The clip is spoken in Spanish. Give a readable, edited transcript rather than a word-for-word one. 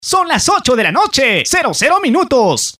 Son las 8 de la noche, 00 minutos.